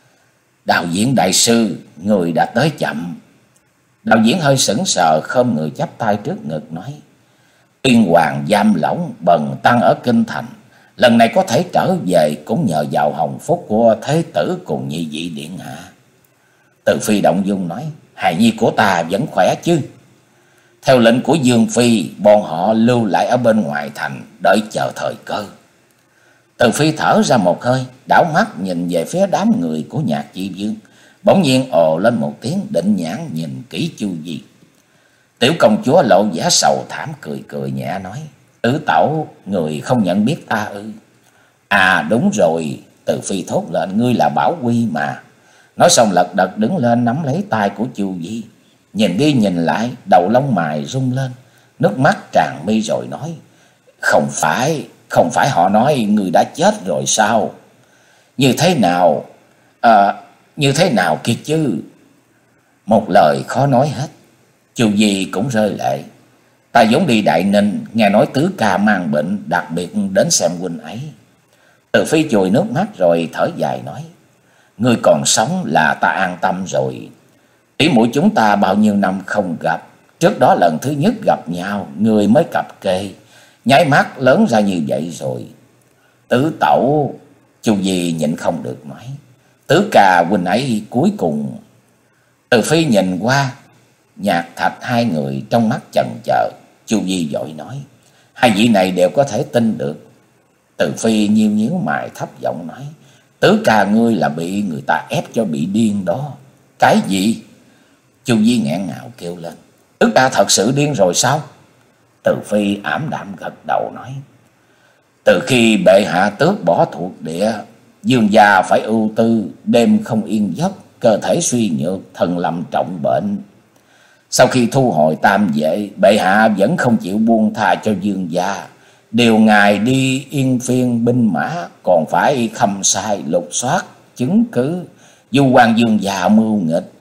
Đạo diễn đại sư, người đã tới chậm. Đạo diễn hơi sững sờ, khom người chắp tay trước ngực nói, Tuyên Hoàng giam lỏng bần tăng ở kinh thành, lần này có thể trở về cũng nhờ vào hồng phúc của thế tử cùng nhị vị điện hạ. Từ Phi động dung nói, hài nhi của ta vẫn khỏe chứ? Theo lệnh của Dương Phi, bọn họ lưu lại ở bên ngoài thành, đợi chờ thời cơ. Từ Phi thở ra một hơi, đảo mắt nhìn về phía đám người của Nhạc Chi Dương, bỗng nhiên ồ lên một tiếng, định nhãn nhìn kỹ Chu Di. Tiểu công chúa lộ vẻ sầu thảm, cười cười nhẹ nói, tứ tẩu, người không nhận biết ta ư? À đúng rồi, Từ Phi thốt lên, ngươi là Bảo Quy mà. Nói xong lật đật đứng lên nắm lấy tay của Chu Di, nhìn đi nhìn lại, đầu lông mày rung lên, nước mắt tràn mi rồi nói, không phải, không phải họ nói người đã chết rồi sao? Như thế nào, à, như thế nào kia chứ? Một lời khó nói hết. Chu Di cũng rơi lệ. Ta vốn đi Đại Ninh, nghe nói tứ ca mang bệnh, đặc biệt đến xem huynh ấy. Từ Phi chùi nước mắt rồi thở dài nói, ngươi còn sống là ta an tâm rồi. Tỷ muội chúng ta bao nhiêu năm không gặp, trước đó lần thứ nhất gặp nhau, người mới cập kê, nháy mắt lớn ra như vậy rồi. Tứ tẩu, Chu Di nhịn không được nói, tứ ca huynh ấy cuối cùng. Từ Phi nhìn qua Nhạc Thạch hai người trong mắt chần chờ. Chu Di vội nói, hai vị này đều có thể tin được. Từ Phi nhíu nhíu mày thấp giọng nói, tứ ca ngươi là bị người ta ép cho bị điên đó. Cái gì? Chu Di nghẹn ngào kêu lên, tứ ca thật sự điên rồi sao? Từ Phi ảm đạm gật đầu nói, từ khi bệ hạ tước bỏ thuộc địa, Dương gia phải ưu tư, đêm không yên giấc, cơ thể suy nhược, thần lâm trọng bệnh. Sau khi thu hồi tam vệ, bệ hạ vẫn không chịu buông tha cho Dương gia, điều ngài đi yên phiên binh mã, còn phải khâm sai lục soát chứng cứ du quan Dương gia mưu nghịch.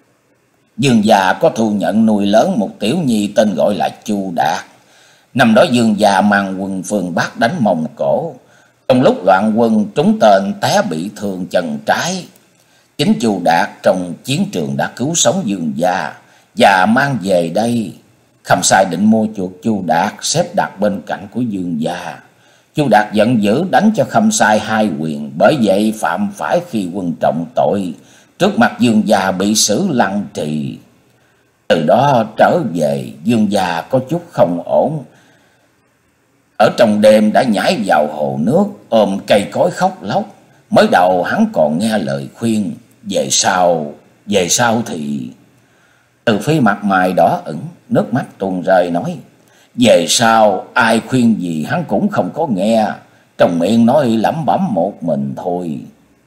Dương gia có thu nhận nuôi lớn một tiểu nhi tên gọi là Chu Đạt. Năm đó Dương gia mang quân phương Bắc đánh Mông Cổ, trong lúc loạn quân trúng tên té bị thương chân trái. Chính Chu Đạt trong chiến trường đã cứu sống Dương gia và mang về đây. Khâm sai định mua chuộc Chu Đạt, xếp đặt bên cạnh của Dương gia. Chu Đạt giận dữ đánh cho Khâm sai hai quyền, bởi vậy phạm phải khi quân trọng tội, trước mặt Dương gia bị xử lăng trì. Từ đó trở về, Dương gia có chút không ổn, Ở trong đêm đã nhảy vào hồ nước, ôm cây cối khóc lóc. Mới đầu hắn còn nghe lời khuyên, về sau, về sau thì... Từ Phi mặt mày đỏ ửng, nước mắt tuôn rơi nói, về sau ai khuyên gì hắn cũng không có nghe, trong miệng nói lẩm bẩm một mình thôi.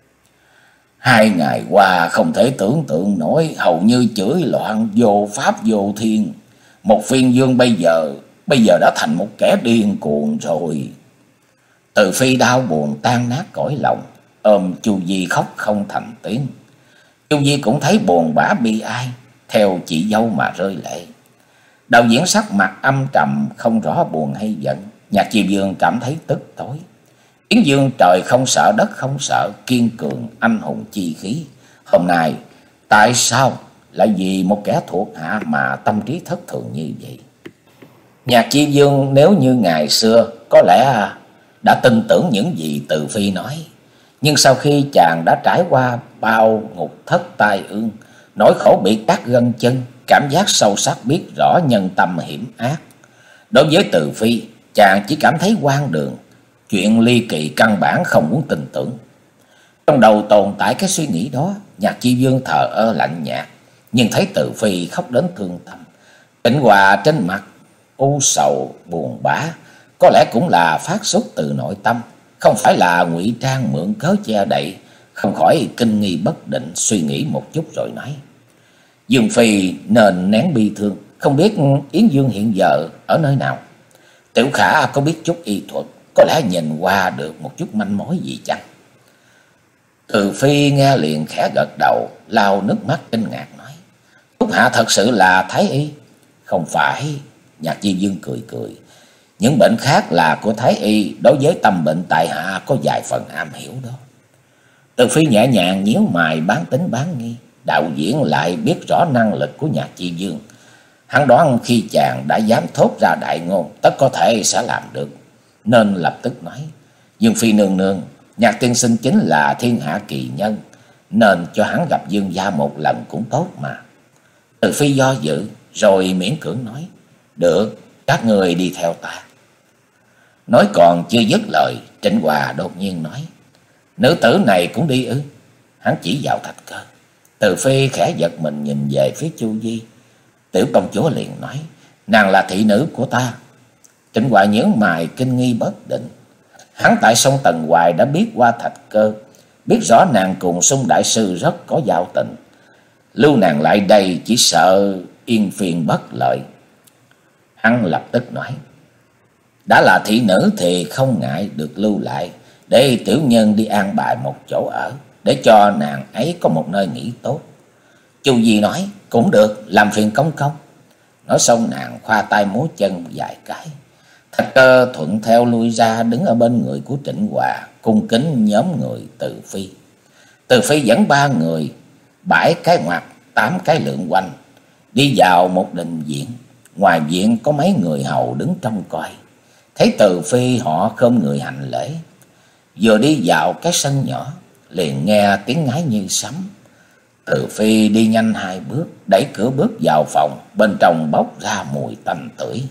Hai ngày qua không thể tưởng tượng nổi, hầu như chửi loạn vô pháp vô thiên. Một phiên dương bây giờ, bây giờ đã thành một kẻ điên cuồng rồi. Từ Phi đau buồn tan nát cõi lòng, ôm Chu Di khóc không thành tiếng. Chu Di cũng thấy buồn bã bi ai, theo chị dâu mà rơi lệ. Đạo diễn sắc mặt âm trầm, không rõ buồn hay giận. Nhạc Chi Vương cảm thấy tức tối. Yến Dương trời không sợ đất không sợ, kiên cường anh hùng chi khí. Hôm nay tại sao lại vì một kẻ thuộc hạ mà tâm trí thất thường như vậy? Nhạc Chi Vương nếu như ngày xưa có lẽ đã tin tưởng những gì Từ Phi nói. Nhưng sau khi chàng đã trải qua bao ngục thất tai ương, nỗi khổ bị cắt gân chân, cảm giác sâu sắc biết rõ nhân tâm hiểm ác. Đối với Từ Phi, chàng chỉ cảm thấy hoang đường, chuyện ly kỳ căn bản không muốn tin tưởng. Trong đầu tồn tại cái suy nghĩ đó, Nhạc Chi Vương thờ ơ lạnh nhạt, nhưng thấy Từ Phi khóc đến thương tâm. Tịnh Hòa trên mặt u sầu buồn bã, có lẽ cũng là phát xuất từ nội tâm, không phải là ngụy trang mượn cớ che đậy. Không khỏi kinh nghi bất định, suy nghĩ một chút rồi nói, Dương Phi nên nén bi thương, không biết Yến Dương hiện giờ ở nơi nào. Tiểu Khả có biết chút y thuật, có lẽ nhìn qua được một chút manh mối gì chăng? Từ Phi nghe liền khẽ gật đầu, lau nước mắt kinh ngạc nói, Thúc hạ thật sự là thái y? Không phải. Nhạc Chi Vương cười cười, những bệnh khác là của thái y, đối với tâm bệnh tại hạ có vài phần am hiểu đó. Từ Phi nhẹ nhàng nhíu mày bán tính bán nghi. Đạo diễn lại biết rõ năng lực của Nhạc Chi Vương. Hắn đoán khi chàng đã dám thốt ra đại ngôn, tất có thể sẽ làm được, nên lập tức nói, Dương Phi nương nương, Nhạc tiên sinh chính là thiên hạ kỳ nhân, nên cho hắn gặp Dương gia một lần cũng tốt mà. Từ Phi do dự, rồi miễn cưỡng nói, được, các người đi theo ta. Nói còn chưa dứt lời, Trịnh Hòa đột nhiên nói, nữ tử này cũng đi ư? Hắn chỉ vào Thạch Cơ. Từ Phi khẽ giật mình nhìn về phía Chu Di. Tiểu công chúa liền nói, nàng là thị nữ của ta. Trịnh Hòa nhướng mày kinh nghi bất định. Hắn tại sông Tần Hoài đã biết qua Thạch Cơ, biết rõ nàng cùng Sung đại sư rất có giao tình. Lưu nàng lại đây chỉ sợ yên phiền bất lợi. Hắn lập tức nói, đã là thị nữ thì không ngại được lưu lại, để tiểu nhân đi an bài một chỗ ở, để cho nàng ấy có một nơi nghỉ tốt. Chu Di nói, cũng được, làm phiền công công. Nói xong nàng khoa tay múa chân vài cái. Thạch Cơ thuận theo lui ra, đứng ở bên người của Trịnh Hòa, cung kính nhóm người Từ Phi. Từ Phi dẫn ba người, bảy cái ngoặt, tám cái lượn quanh, đi vào một đình viện. Ngoài viện có mấy người hầu đứng trông coi. Thấy Từ Phi họ khom người hành lễ. Vừa đi vào cái sân nhỏ, liền nghe tiếng ngái như sấm. Từ Phi đi nhanh hai bước, đẩy cửa bước vào phòng, bên trong bốc ra mùi tanh tưởi.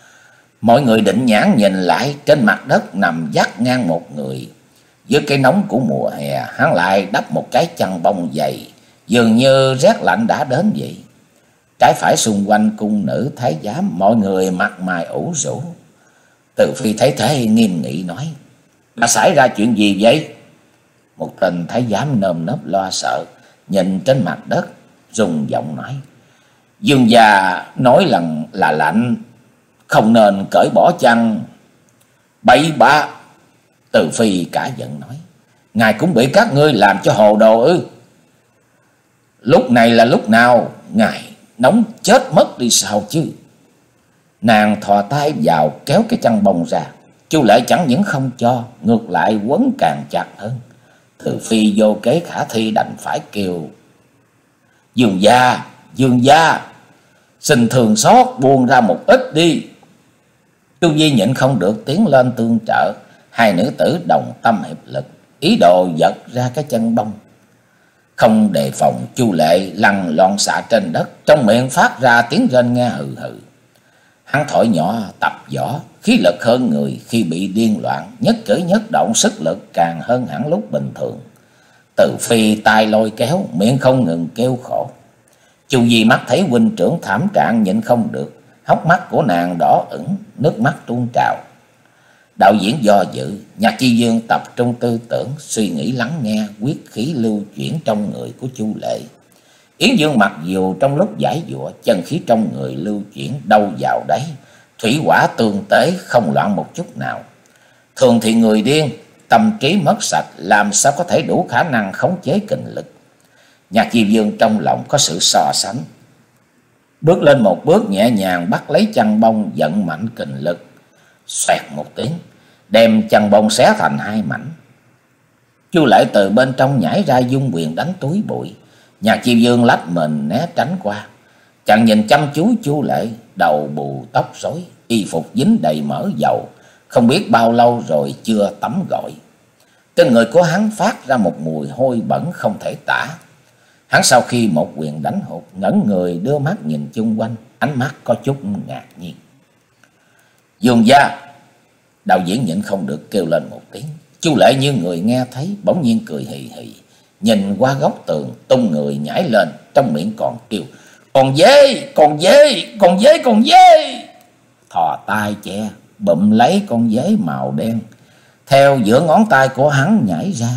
Mọi người định nhãn nhìn lại, trên mặt đất nằm vắt ngang một người. Dưới cái nóng của mùa hè, hắn lại đắp một cái chăn bông dày, dường như rét lạnh đã đến vậy. Trái phải xung quanh cung nữ thái giám, mọi người mặt mày ủ rũ. Từ Phi thấy thế nghiêm nghị nói, đã xảy ra chuyện gì vậy? Một tên thái giám nơm nớp lo sợ, nhìn trên mặt đất, rung giọng nói, Dương gia nói lần là lạnh, không nên cởi bỏ chăn. Bậy bạ! Từ Phi cả giận nói, ngài cũng bị các ngươi làm cho hồ đồ ư? Lúc này là lúc nào? Ngài nóng chết mất đi sao chứ? Nàng thò tay vào kéo cái chăn bông ra. Chu Lệ chẳng những không cho, ngược lại quấn càng chặt hơn. Từ Phi vô kế khả thi đành phải kêu, Dương gia, Dương gia, xin thường xót buông ra một ít đi. Chu Di nhịn không được tiến lên tương trợ. Hai nữ tử đồng tâm hiệp lực, ý đồ giật ra cái chân bông. Không đề phòng, Chu Lệ lăn lon xạ trên đất, trong miệng phát ra tiếng rên nghe hừ hừ. Hắn thổi nhỏ tập võ, khí lực hơn người, khi bị điên loạn, nhất cử nhất động sức lực càng hơn hẳn lúc bình thường. Từ Phi tay lôi kéo, miệng không ngừng kêu khổ. Chu Di mắt thấy huynh trưởng thảm trạng nhịn không được, hốc mắt của nàng đỏ ửng, nước mắt tuôn trào. Đạo diễn do dự, Nhạc Chi Dương tập trung tư tưởng, suy nghĩ lắng nghe quyết khí lưu chuyển trong người của Chu Lệ. Yến Dương mặc dù trong lúc giải dụa, chân khí trong người lưu chuyển đâu vào đấy, thủy hỏa tương tế, không loạn một chút nào. Thường thì người điên, tâm trí mất sạch, làm sao có thể đủ khả năng khống chế kình lực. Nhạc Chi Dương trong lòng có sự so sánh, bước lên một bước nhẹ nhàng bắt lấy chăn bông, vận mạnh kình lực, xoẹt một tiếng, đem chăn bông xé thành hai mảnh. Chu Lệ từ bên trong nhảy ra dung quyền đánh túi bụi. Nhạc Chi Dương lách mình né tránh qua, chàng nhìn chăm chú Chu Lệ, đầu bù tóc rối, y phục dính đầy mỡ dầu, không biết bao lâu rồi chưa tắm gội. Trên người của hắn phát ra một mùi hôi bẩn không thể tả. Hắn sau khi một quyền đánh hụt, ngẩn người đưa mắt nhìn chung quanh, ánh mắt có chút ngạc nhiên. Dương gia! Đạo diễn nhịn không được kêu lên một tiếng. Chu Lệ như người nghe thấy, bỗng nhiên cười hì hì, nhìn qua góc tường, tung người nhảy lên, trong miệng còn kêu: "Con dế, con dế, con dế, con dế!" Thò tay che, bụm lấy con dế màu đen, theo giữa ngón tay của hắn nhảy ra.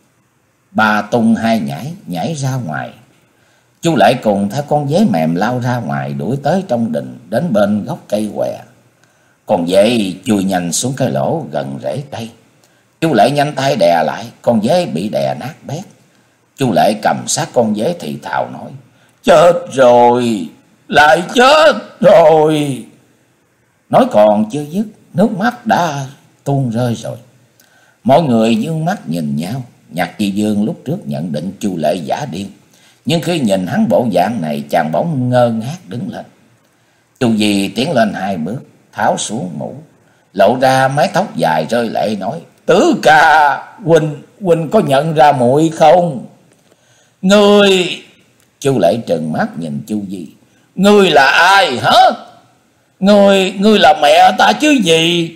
Ba tung hai nhảy, nhảy ra ngoài. Chu Lệ cùng theo con dế mềm lao ra ngoài, đuổi tới trong đình, đến bên gốc cây què. Con dế chui nhanh xuống cái lỗ gần rễ cây. Chu Lệ nhanh tay đè lại, con dế bị đè nát bét. Chu Lệ cầm sát con dế thì thào nói: "Chết rồi, lại chết rồi." Nói còn chưa dứt, nước mắt đã tuôn rơi rồi. Mọi người dương mắt nhìn nhau. Nhạc Chi Dương lúc trước nhận định Chu Lệ giả điên, nhưng khi nhìn hắn bộ dạng này, chàng bỗng ngơ ngác đứng lên. Chu Di tiến lên hai bước, tháo xuống mũ, lộ ra mái tóc dài rơi lệ, nói: "Tứ ca, huynh huynh có nhận ra muội không?" "Ngươi..." Chu Lệ trừng mắt nhìn Chu Di. "Ngươi là ai hả? Ngươi, ngươi là mẹ ta chứ gì?"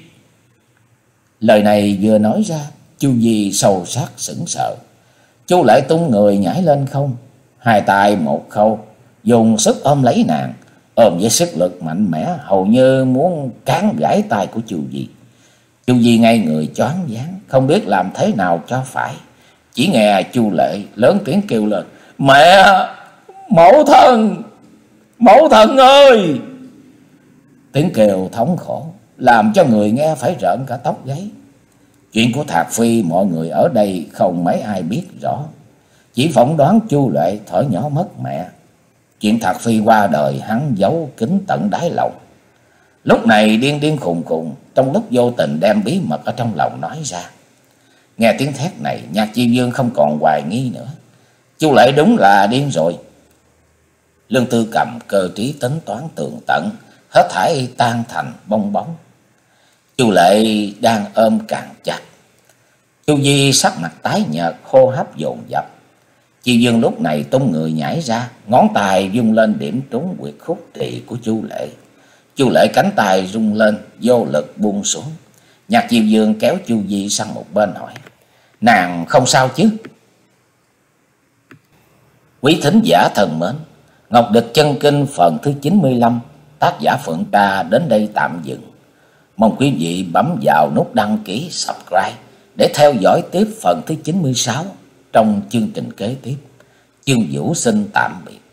Lời này vừa nói ra, Chu Di sâu sắc sững sờ. Chu Lệ tung người nhảy lên không, hai tay một khâu, dùng sức ôm lấy nàng, ôm với sức lực mạnh mẽ, hầu như muốn cán gãy tay của Chu Di. Chu Di ngay người choáng váng, không biết làm thế nào cho phải. Chỉ nghe Chu Lệ lớn tiếng kêu lên: "Mẹ! Mẫu thân! Mẫu thân ơi!" Tiếng kêu thống khổ làm cho người nghe phải rợn cả tóc gáy. Chuyện của Thạc Phi mọi người ở đây không mấy ai biết rõ, chỉ phỏng đoán Chu Lệ thở nhỏ mất mẹ. Chuyện Thạc Phi qua đời hắn giấu kín tận đáy lòng. Lúc này điên điên khùng khùng, trong lúc vô tình đem bí mật ở trong lòng nói ra. Nghe tiếng thét này, Nhạc Chi Dương không còn hoài nghi nữa. Chu Lệ đúng là điên rồi. Lương Tư Cầm cơ trí tính toán tường tận, hết thảy tan thành bong bóng. Chu Lệ đang ôm càng chặt. Chu Di sắc mặt tái nhợt, hô hấp dồn dập. Chi Dương lúc này tung người nhảy ra, ngón tay vung lên điểm trúng huyệt khúc trì của Chu Lệ. Chu Lệ cánh tay rung lên, vô lực buông xuống. Nhạc Chi Dương kéo Chu Di sang một bên hỏi: "Nàng không sao chứ?" Quý thính giả thân mến, Ngọc Địch Chân Kinh phần thứ chín mươi lăm, tác giả Phượng Ca đến đây tạm dừng. Mong quý vị bấm vào nút đăng ký subscribe để theo dõi tiếp phần thứ chín mươi sáu trong chương trình kế tiếp. Chương Vũ xin tạm biệt.